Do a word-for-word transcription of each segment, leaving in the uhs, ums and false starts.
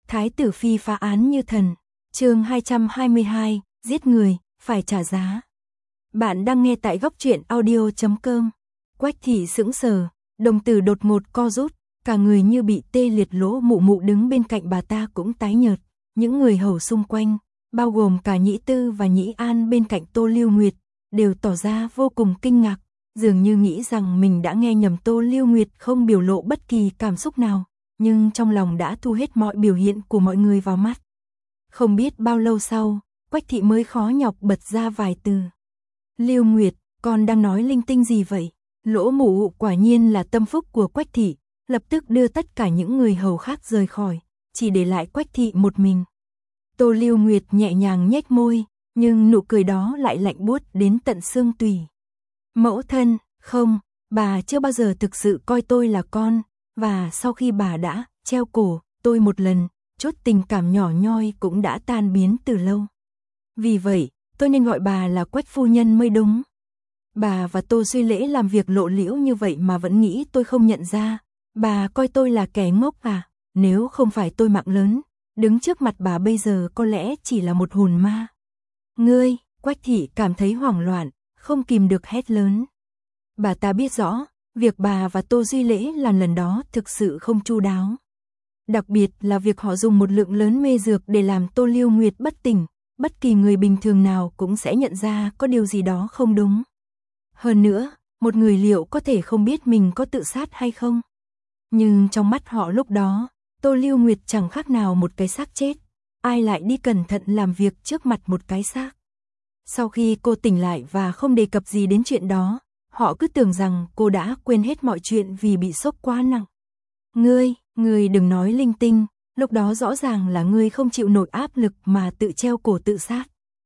Thái tử phi phá án như thần. Chương hai trăm hai mươi hai, giết người, phải trả giá. Bạn đang nghe tại góc truyện audio chấm com. Quách thị sững sờ, đồng tử đột ngột co rút, cả người như bị tê liệt. Lỗ Mụ Mụ đứng bên cạnh bà ta cũng tái nhợt, những người hầu xung quanh, bao gồm cả Nhĩ Tư và Nhĩ An bên cạnh Tô Lưu Nguyệt, đều tỏ ra vô cùng kinh ngạc, dường như nghĩ rằng mình đã nghe nhầm. Tô Lưu Nguyệt không biểu lộ bất kỳ cảm xúc nào, nhưng trong lòng đã thu hết mọi biểu hiện của mọi người vào mắt. Không biết bao lâu sau, Quách thị mới khó nhọc bật ra vài từ. Lưu Nguyệt, con đang nói linh tinh gì vậy? Lỗ Mụ Mụ quả nhiên là tâm phúc của Quách thị, lập tức đưa tất cả những người hầu khác rời khỏi, chỉ để lại Quách thị một mình. Tô Lưu Nguyệt nhẹ nhàng nhếch môi, nhưng nụ cười đó lại lạnh buốt đến tận xương tủy. Mẫu thân, không, bà chưa bao giờ thực sự coi tôi là con, và sau khi bà đã treo cổ tôi một lần, chút tình cảm nhỏ nhoi cũng đã tan biến từ lâu. Vì vậy, tôi nên gọi bà là Quách phu nhân mới đúng. Bà và Tô Duy Lễ làm việc lộ liễu như vậy mà vẫn nghĩ tôi không nhận ra. Bà coi tôi là kẻ ngốc à? Nếu không phải tôi mạng lớn, đứng trước mặt bà bây giờ có lẽ chỉ là một hồn ma. Ngươi, Quách thị cảm thấy hoảng loạn, không kìm được hét lớn. Bà ta biết rõ, việc bà và Tô Duy Lễ làm lần đó thực sự không chu đáo. Đặc biệt là việc họ dùng một lượng lớn mê dược để làm Tô Lưu Nguyệt bất tỉnh, bất kỳ người bình thường nào cũng sẽ nhận ra có điều gì đó không đúng. Hơn nữa, một người liệu có thể không biết mình có tự sát hay không? Nhưng trong mắt họ lúc đó, Tô Lưu Nguyệt chẳng khác nào một cái xác chết. Ai lại đi cẩn thận làm việc trước mặt một cái xác? Sau khi cô tỉnh lại và không đề cập gì đến chuyện đó, họ cứ tưởng rằng cô đã quên hết mọi chuyện vì bị sốc quá nặng. Ngươi, ngươi đừng nói linh tinh, lúc đó rõ ràng là ngươi không chịu nổi áp lực mà tự treo cổ tự sát.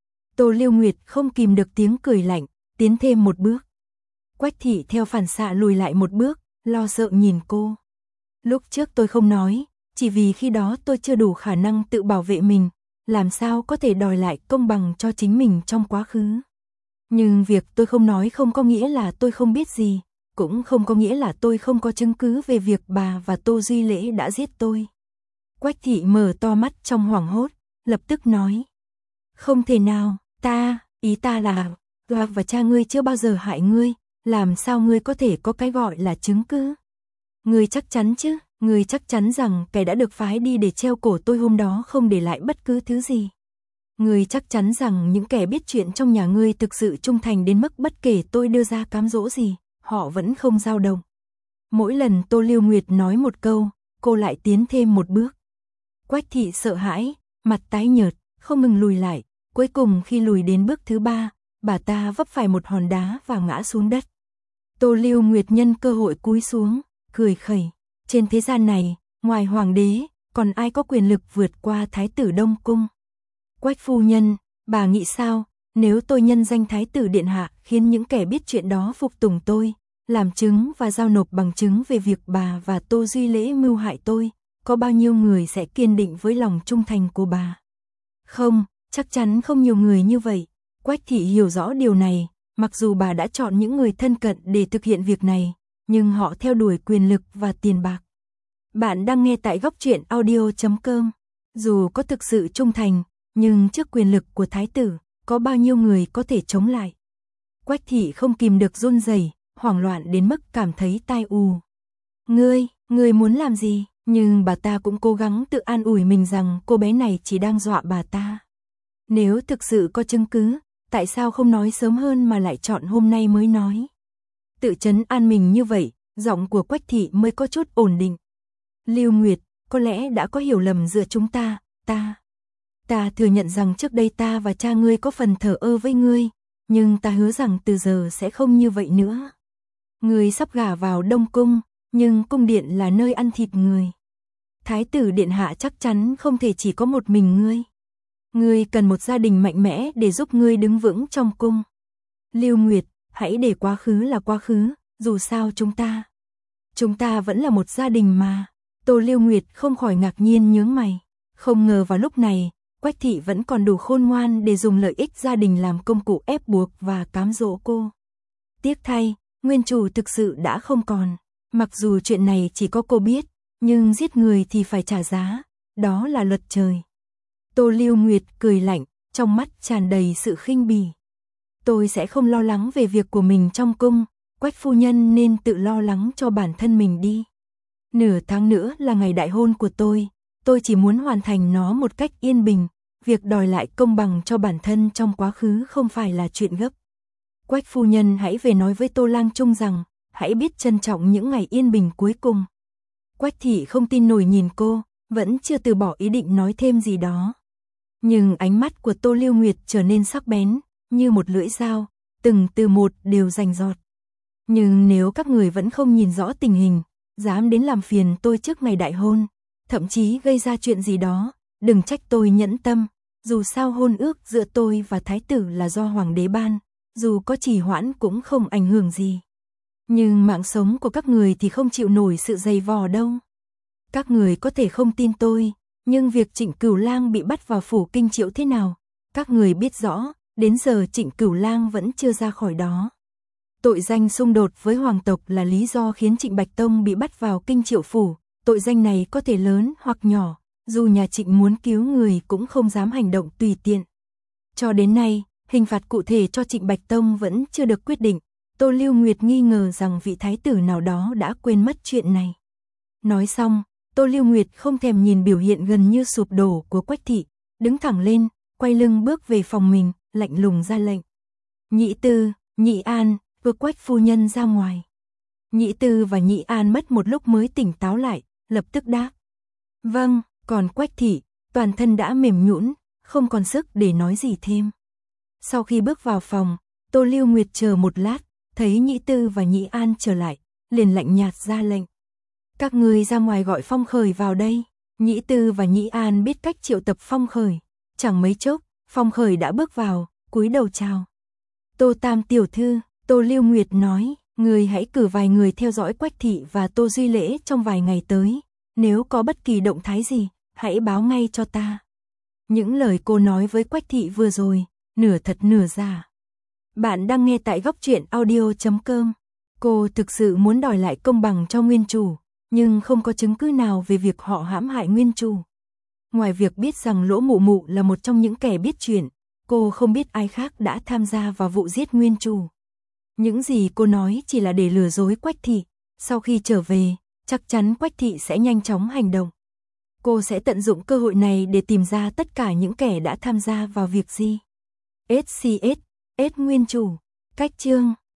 Tô Lưu Nguyệt không kìm được tiếng cười lạnh, tiến thêm một bước. Quách thị theo phản xạ lùi lại một bước, lo sợ nhìn cô. Lúc trước tôi không nói, chỉ vì khi đó tôi chưa đủ khả năng tự bảo vệ mình, làm sao có thể đòi lại công bằng cho chính mình trong quá khứ. Nhưng việc tôi không nói không có nghĩa là tôi không biết gì, cũng không có nghĩa là tôi không có chứng cứ về việc bà và Tô Duy Lễ đã giết tôi. Quách thị mở to mắt trong hoảng hốt, lập tức nói. Không thể nào, ta, ý ta là, bà và cha ngươi chưa bao giờ hại ngươi, làm sao ngươi có thể có cái gọi là chứng cứ? Ngươi chắc chắn chứ, ngươi chắc chắn rằng kẻ đã được phái đi để treo cổ tôi hôm đó không để lại bất cứ thứ gì. Ngươi chắc chắn rằng những kẻ biết chuyện trong nhà ngươi thực sự trung thành đến mức bất kể tôi đưa ra cám dỗ gì, họ vẫn không dao động. Mỗi lần Tô Lưu Nguyệt nói một câu, cô lại tiến thêm một bước. Quách thị sợ hãi, mặt tái nhợt, không ngừng lùi lại, cuối cùng khi lùi đến bước thứ ba, bà ta vấp phải một hòn đá và ngã xuống đất. Tô Lưu Nguyệt nhân cơ hội cúi xuống, cười khẩy. Trên thế gian này, ngoài hoàng đế, còn ai có quyền lực vượt qua thái tử Đông Cung? Quách phu nhân, bà nghĩ sao, nếu tôi nhân danh thái tử điện hạ khiến những kẻ biết chuyện đó phục tùng tôi, làm chứng và giao nộp bằng chứng về việc bà và Tô Duy Lễ mưu hại tôi, có bao nhiêu người sẽ kiên định với lòng trung thành của bà? Không, chắc chắn không nhiều người như vậy. Quách thị hiểu rõ điều này, mặc dù bà đã chọn những người thân cận để thực hiện việc này, nhưng họ theo đuổi quyền lực và tiền bạc. Bạn đang nghe tại góc truyện audio chấm com. Dù có thực sự trung thành, nhưng trước quyền lực của thái tử, có bao nhiêu người có thể chống lại? Quách thị không kìm được run rẩy, hoảng loạn đến mức cảm thấy tai ù. Ngươi, ngươi muốn làm gì? Nhưng bà ta cũng cố gắng tự an ủi mình rằng cô bé này chỉ đang dọa bà ta. Nếu thực sự có chứng cứ, tại sao không nói sớm hơn mà lại chọn hôm nay mới nói? Tự trấn an mình như vậy, giọng của Quách thị mới có chút ổn định. Lưu Nguyệt, có lẽ đã có hiểu lầm giữa chúng ta, ta. Ta thừa nhận rằng trước đây ta và cha ngươi có phần thờ ơ với ngươi, nhưng ta hứa rằng từ giờ sẽ không như vậy nữa. Ngươi sắp gả vào Đông Cung, nhưng cung điện là nơi ăn thịt người. Thái tử điện hạ chắc chắn không thể chỉ có một mình ngươi. Ngươi cần một gia đình mạnh mẽ để giúp ngươi đứng vững trong cung. Lưu Nguyệt, hãy để quá khứ là quá khứ, dù sao chúng ta. Chúng ta vẫn là một gia đình mà. Tô Lưu Nguyệt không khỏi ngạc nhiên nhướng mày. Không ngờ vào lúc này, Quách thị vẫn còn đủ khôn ngoan để dùng lợi ích gia đình làm công cụ ép buộc và cám dỗ cô. Tiếc thay, nguyên chủ thực sự đã không còn. Mặc dù chuyện này chỉ có cô biết, nhưng giết người thì phải trả giá. đó là luật trời. Tô Lưu Nguyệt cười lạnh, trong mắt tràn đầy sự khinh bỉ. Tôi sẽ không lo lắng về việc của mình trong cung, Quách phu nhân nên tự lo lắng cho bản thân mình đi. Nửa tháng nữa là ngày đại hôn của tôi, tôi chỉ muốn hoàn thành nó một cách yên bình, việc đòi lại công bằng cho bản thân trong quá khứ không phải là chuyện gấp. Quách phu nhân hãy về nói với Tô Lang Trung rằng, hãy biết trân trọng những ngày yên bình cuối cùng. Quách thị không tin nổi nhìn cô, vẫn chưa từ bỏ ý định nói thêm gì đó. Nhưng ánh mắt của Tô Lưu Nguyệt trở nên sắc bén, như một lưỡi dao, từng từ một đều rành rọt. Nhưng nếu các người vẫn không nhìn rõ tình hình, dám đến làm phiền tôi trước ngày đại hôn, thậm chí gây ra chuyện gì đó, đừng trách tôi nhẫn tâm, dù sao hôn ước giữa tôi và thái tử là do hoàng đế ban, dù có trì hoãn cũng không ảnh hưởng gì. Nhưng mạng sống của các người thì không chịu nổi sự dày vò đâu. Các người có thể không tin tôi, nhưng việc Trịnh Cửu Lang bị bắt vào phủ Kinh Triệu thế nào, các người biết rõ, đến giờ Trịnh Cửu Lang vẫn chưa ra khỏi đó. Tội danh xung đột với hoàng tộc là lý do khiến Trịnh Bạch Tông bị bắt vào Kinh Triệu phủ, tội danh này có thể lớn hoặc nhỏ, dù nhà Trịnh muốn cứu người cũng không dám hành động tùy tiện. Cho đến nay, hình phạt cụ thể cho Trịnh Bạch Tông vẫn chưa được quyết định, Tô Lưu Nguyệt nghi ngờ rằng vị thái tử nào đó đã quên mất chuyện này. Nói xong, Tô Lưu Nguyệt không thèm nhìn biểu hiện gần như sụp đổ của Quách thị, đứng thẳng lên, quay lưng bước về phòng mình, lạnh lùng ra lệnh. Nhị Tư, Nhị An, vừa Quách phu nhân ra ngoài. Nhị Tư và Nhị An mất một lúc mới tỉnh táo lại, lập tức đáp. Vâng, còn Quách thị, toàn thân đã mềm nhũn, không còn sức để nói gì thêm. Sau khi bước vào phòng, Tô Lưu Nguyệt chờ một lát, thấy Nhị Tư và Nhị An trở lại, liền lạnh nhạt ra lệnh. Các người ra ngoài gọi Phong Khởi vào đây. Nhị Tư và Nhị An biết cách triệu tập Phong Khởi, chẳng mấy chốc, Phong Khởi đã bước vào, cúi đầu chào. Tô Tam tiểu thư, Tô Lưu Nguyệt nói, người hãy cử vài người theo dõi Quách thị và Tô Duy Lễ trong vài ngày tới, nếu có bất kỳ động thái gì, hãy báo ngay cho ta. Những lời cô nói với Quách thị vừa rồi, nửa thật nửa giả. Bạn đang nghe tại góc truyện audio chấm com. Cô thực sự muốn đòi lại công bằng cho nguyên chủ, nhưng không có chứng cứ nào về việc họ hãm hại nguyên chủ. Ngoài việc biết rằng Lỗ Mụ Mụ là một trong những kẻ biết chuyện, cô không biết ai khác đã tham gia vào vụ giết nguyên chủ. Những gì cô nói chỉ là để lừa dối Quách thị, sau khi trở về, chắc chắn Quách thị sẽ nhanh chóng hành động. Cô sẽ tận dụng cơ hội này để tìm ra tất cả những kẻ đã tham gia vào việc gì. ét xê ét, S nguyên chủ, cách chương